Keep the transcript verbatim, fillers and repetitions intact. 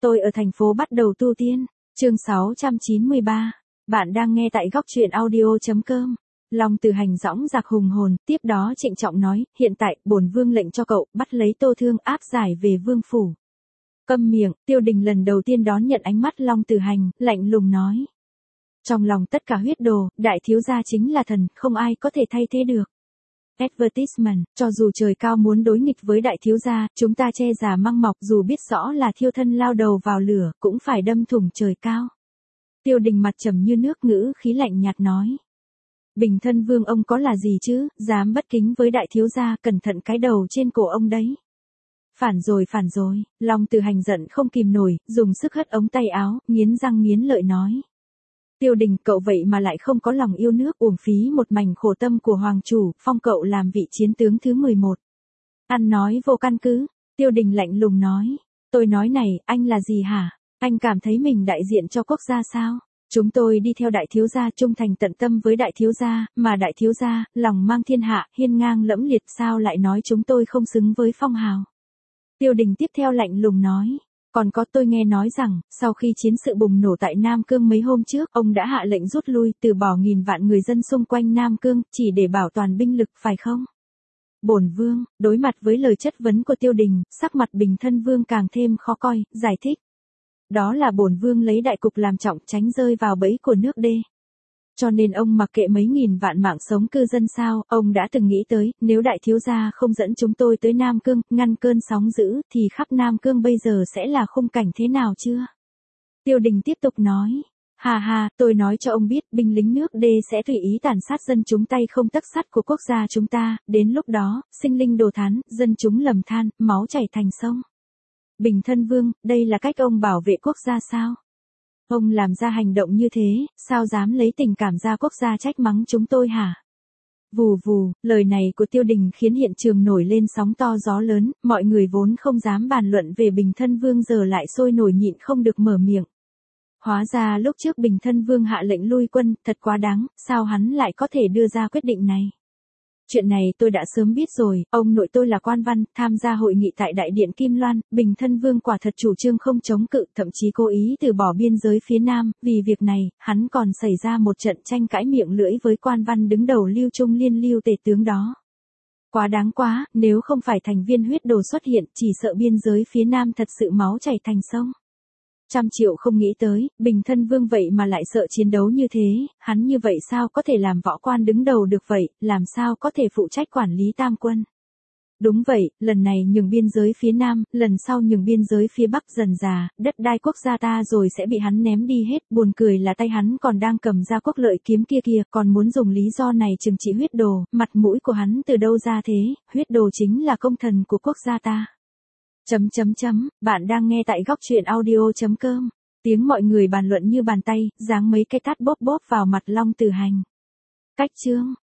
Tôi ở thành phố bắt đầu tu tiên. Chương sáu trăm chín mươi ba. Bạn đang nghe tại góc truyện audio.com. Long Từ Hành dõng dạc hùng hồn, tiếp đó trịnh trọng nói, hiện tại, bổn vương lệnh cho cậu, bắt lấy Tô Thương áp giải về vương phủ. Câm miệng, Tiêu Đình lần đầu tiên đón nhận ánh mắt Long Từ Hành, lạnh lùng nói. Trong lòng tất cả huyết đồ, đại thiếu gia chính là thần, không ai có thể thay thế được. Advertisement, cho dù trời cao muốn đối nghịch với đại thiếu gia, chúng ta che giả măng mọc dù biết rõ là thiêu thân lao đầu vào lửa, cũng phải đâm thủng trời cao. Tiêu Đình mặt trầm như nước, ngữ khí lạnh nhạt nói. Bình thân vương ông có là gì chứ, dám bất kính với đại thiếu gia, cẩn thận cái đầu trên cổ ông đấy. Phản rồi phản rồi, Long Từ Hành giận không kìm nổi, dùng sức hất ống tay áo, nghiến răng nghiến lợi nói. Tiêu Đình, cậu vậy mà lại không có lòng yêu nước, uổng phí một mảnh khổ tâm của hoàng chủ, phong cậu làm vị chiến tướng thứ mười một. Ăn nói vô căn cứ, Tiêu Đình lạnh lùng nói. Tôi nói này, anh là gì hả? Anh cảm thấy mình đại diện cho quốc gia sao? Chúng tôi đi theo đại thiếu gia, trung thành tận tâm với đại thiếu gia, mà đại thiếu gia, lòng mang thiên hạ, hiên ngang lẫm liệt, sao lại nói chúng tôi không xứng với phong hào? Tiêu Đình tiếp theo lạnh lùng nói. Còn có, tôi nghe nói rằng, sau khi chiến sự bùng nổ tại Nam Cương mấy hôm trước, ông đã hạ lệnh rút lui, từ bỏ nghìn vạn người dân xung quanh Nam Cương, chỉ để bảo toàn binh lực, phải không? Bổn vương, đối mặt với lời chất vấn của Tiêu Đình, sắc mặt Bình Thân Vương càng thêm khó coi, giải thích. Đó là bổn vương lấy đại cục làm trọng, tránh rơi vào bẫy của nước đê. Cho nên ông mặc kệ mấy nghìn vạn mạng sống cư dân sao, ông đã từng nghĩ tới, nếu đại thiếu gia không dẫn chúng tôi tới Nam Cương, ngăn cơn sóng dữ, thì khắp Nam Cương bây giờ sẽ là khung cảnh thế nào chưa? Tiêu Đình tiếp tục nói, hà hà, tôi nói cho ông biết, binh lính nước đê sẽ tùy ý tàn sát dân chúng tay không tấc sắt của quốc gia chúng ta, đến lúc đó, sinh linh đồ thán, dân chúng lầm than, máu chảy thành sông. Bình Thân Vương, đây là cách ông bảo vệ quốc gia sao? Ông làm ra hành động như thế, sao dám lấy tình cảm ra quốc gia trách mắng chúng tôi hả? Vù vù, lời này của Tiêu Đình khiến hiện trường nổi lên sóng to gió lớn, mọi người vốn không dám bàn luận về Bình Thân Vương giờ lại sôi nổi nhịn không được mở miệng. Hóa ra lúc trước Bình Thân Vương hạ lệnh lui quân, thật quá đáng, sao hắn lại có thể đưa ra quyết định này? Chuyện này tôi đã sớm biết rồi, ông nội tôi là quan văn, tham gia hội nghị tại Đại điện Kim Loan, Bình Thân Vương quả thật chủ trương không chống cự, thậm chí cố ý từ bỏ biên giới phía Nam, vì việc này, hắn còn xảy ra một trận tranh cãi miệng lưỡi với quan văn đứng đầu Lưu Trung Liên Lưu tể tướng đó. Quá đáng quá, nếu không phải thành viên huyết đồ xuất hiện, chỉ sợ biên giới phía Nam thật sự máu chảy thành sông. Trăm triệu không nghĩ tới, Bình Thân Vương vậy mà lại sợ chiến đấu như thế, hắn như vậy sao có thể làm võ quan đứng đầu được vậy, làm sao có thể phụ trách quản lý tam quân. Đúng vậy, lần này nhường biên giới phía Nam, lần sau nhường biên giới phía Bắc dần dà, đất đai quốc gia ta rồi sẽ bị hắn ném đi hết, buồn cười là tay hắn còn đang cầm ra quốc lợi kiếm kia kìa, còn muốn dùng lý do này trừng trị huyết đồ, mặt mũi của hắn từ đâu ra thế, huyết đồ chính là công thần của quốc gia ta. Chấm chấm chấm, bạn đang nghe tại góc truyện audio.com. Tiếng mọi người bàn luận như bàn tay, giáng mấy cái tát bóp bóp vào mặt Long Từ Hành. Cách chương.